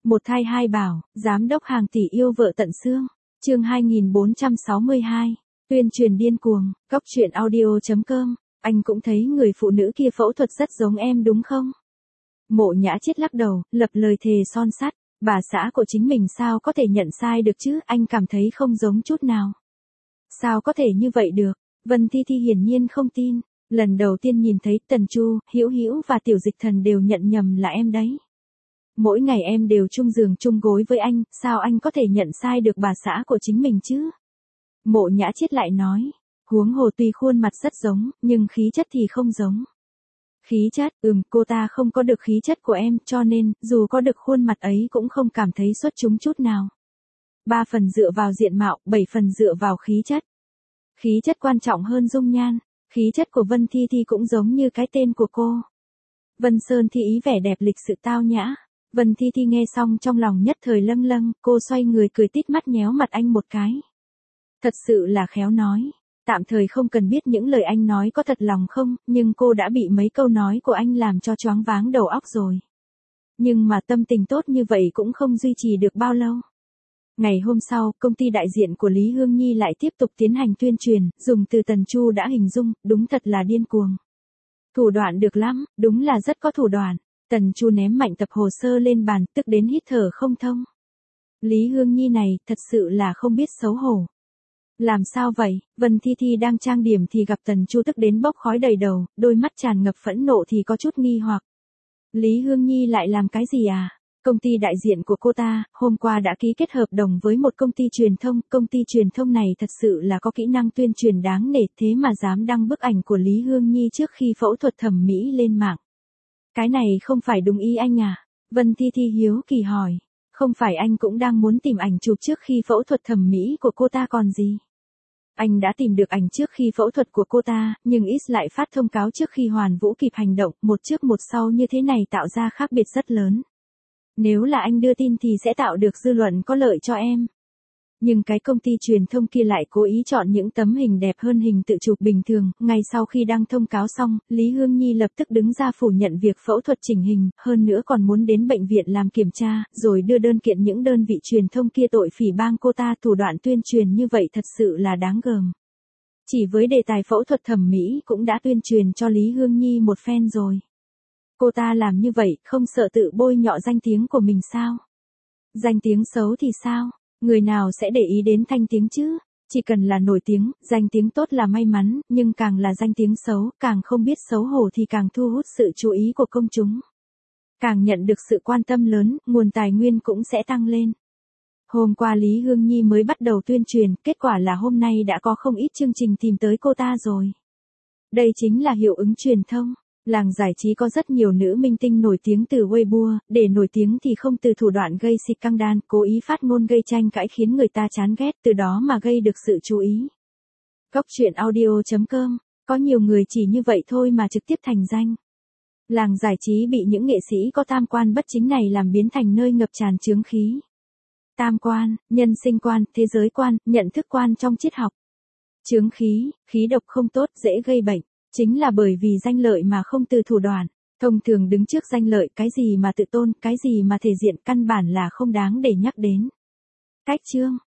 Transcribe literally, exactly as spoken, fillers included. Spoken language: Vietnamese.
Một thai hai bảo, giám đốc hàng tỷ yêu vợ tận xương. Chương hai nghìn bốn trăm sáu mươi hai. Tuyên truyền điên cuồng, cóc truyện audio chấm com. Anh cũng thấy người phụ nữ kia phẫu thuật rất giống em đúng không? Mộ Nhã Chiết lắc đầu, lập lời thề son sắt. Bà xã của chính mình sao có thể nhận sai được chứ, anh cảm thấy không giống chút nào. Sao có thể như vậy được? Vân Thi Thi hiển nhiên không tin. Lần đầu tiên nhìn thấy Tần Chu, Hữu Hữu và Tiểu Dịch Thần đều nhận nhầm là em đấy. Mỗi ngày em đều chung giường chung gối với anh, sao anh có thể nhận sai được bà xã của chính mình chứ? Mộ Nhã Chiết lại nói, huống hồ tuy khuôn mặt rất giống, nhưng khí chất thì không giống. Khí chất, ừm, cô ta không có được khí chất của em, cho nên, dù có được khuôn mặt ấy cũng không cảm thấy xuất chúng chút nào. Ba phần dựa vào diện mạo, bảy phần dựa vào khí chất. Khí chất quan trọng hơn dung nhan, khí chất của Vân Thi Thi cũng giống như cái tên của cô. Vân Sơn Thi ý vẻ đẹp lịch sự tao nhã. Vân Thi Thi nghe xong trong lòng nhất thời lâng lâng, cô xoay người cười tít mắt nhéo mặt anh một cái. Thật sự là khéo nói. Tạm thời không cần biết những lời anh nói có thật lòng không, nhưng cô đã bị mấy câu nói của anh làm cho choáng váng đầu óc rồi. Nhưng mà tâm tình tốt như vậy cũng không duy trì được bao lâu. Ngày hôm sau, công ty đại diện của Lý Hương Nhi lại tiếp tục tiến hành tuyên truyền, dùng từ Tần Chu đã hình dung, đúng thật là điên cuồng. Thủ đoạn được lắm, đúng là rất có thủ đoạn. Tần Chu ném mạnh tập hồ sơ lên bàn, tức đến hít thở không thông. Lý Hương Nhi này, thật sự là không biết xấu hổ. Làm sao vậy? Vân Thi Thi đang trang điểm thì gặp Tần Chu tức đến bốc khói đầy đầu, đôi mắt tràn ngập phẫn nộ thì có chút nghi hoặc. Lý Hương Nhi lại làm cái gì à? Công ty đại diện của cô ta, hôm qua đã ký kết hợp đồng với một công ty truyền thông, công ty truyền thông này thật sự là có kỹ năng tuyên truyền đáng nể, thế mà dám đăng bức ảnh của Lý Hương Nhi trước khi phẫu thuật thẩm mỹ lên mạng. Cái này không phải đúng ý anh à? Vân Thi Thi hiếu kỳ hỏi. Không phải anh cũng đang muốn tìm ảnh chụp trước khi phẫu thuật thẩm mỹ của cô ta còn gì? Anh đã tìm được ảnh trước khi phẫu thuật của cô ta, nhưng ít lại phát thông cáo trước khi Hoàn Vũ kịp hành động, một trước một sau như thế này tạo ra khác biệt rất lớn. Nếu là anh đưa tin thì sẽ tạo được dư luận có lợi cho em. Nhưng cái công ty truyền thông kia lại cố ý chọn những tấm hình đẹp hơn hình tự chụp bình thường. Ngay sau khi đăng thông cáo xong, Lý Hương Nhi lập tức đứng ra phủ nhận việc phẫu thuật chỉnh hình, hơn nữa còn muốn đến bệnh viện làm kiểm tra, rồi đưa đơn kiện những đơn vị truyền thông kia tội phỉ báng cô ta. Thủ đoạn tuyên truyền như vậy thật sự là đáng gờm. Chỉ với đề tài phẫu thuật thẩm mỹ cũng đã tuyên truyền cho Lý Hương Nhi một phen rồi. Cô ta làm như vậy, không sợ tự bôi nhọ danh tiếng của mình sao? Danh tiếng xấu thì sao? Người nào sẽ để ý đến thanh tiếng chứ? Chỉ cần là nổi tiếng, danh tiếng tốt là may mắn, nhưng càng là danh tiếng xấu, càng không biết xấu hổ thì càng thu hút sự chú ý của công chúng. Càng nhận được sự quan tâm lớn, nguồn tài nguyên cũng sẽ tăng lên. Hôm qua Lý Hương Nhi mới bắt đầu tuyên truyền, kết quả là hôm nay đã có không ít chương trình tìm tới cô ta rồi. Đây chính là hiệu ứng truyền thông. Làng giải trí có rất nhiều nữ minh tinh nổi tiếng từ Weibo, để nổi tiếng thì không từ thủ đoạn gây scandal, cố ý phát ngôn gây tranh cãi khiến người ta chán ghét, từ đó mà gây được sự chú ý. cóc truyện audio chấm com, có nhiều người chỉ như vậy thôi mà trực tiếp thành danh. Làng giải trí bị những nghệ sĩ có tam quan bất chính này làm biến thành nơi ngập tràn chướng khí. Tam quan, nhân sinh quan, thế giới quan, nhận thức quan trong triết học. Chướng khí, khí độc không tốt, dễ gây bệnh. Chính là bởi vì danh lợi mà không từ thủ đoạn. Thông thường đứng trước danh lợi, cái gì mà tự tôn, cái gì mà thể diện, căn bản là không đáng để nhắc đến. Cách chương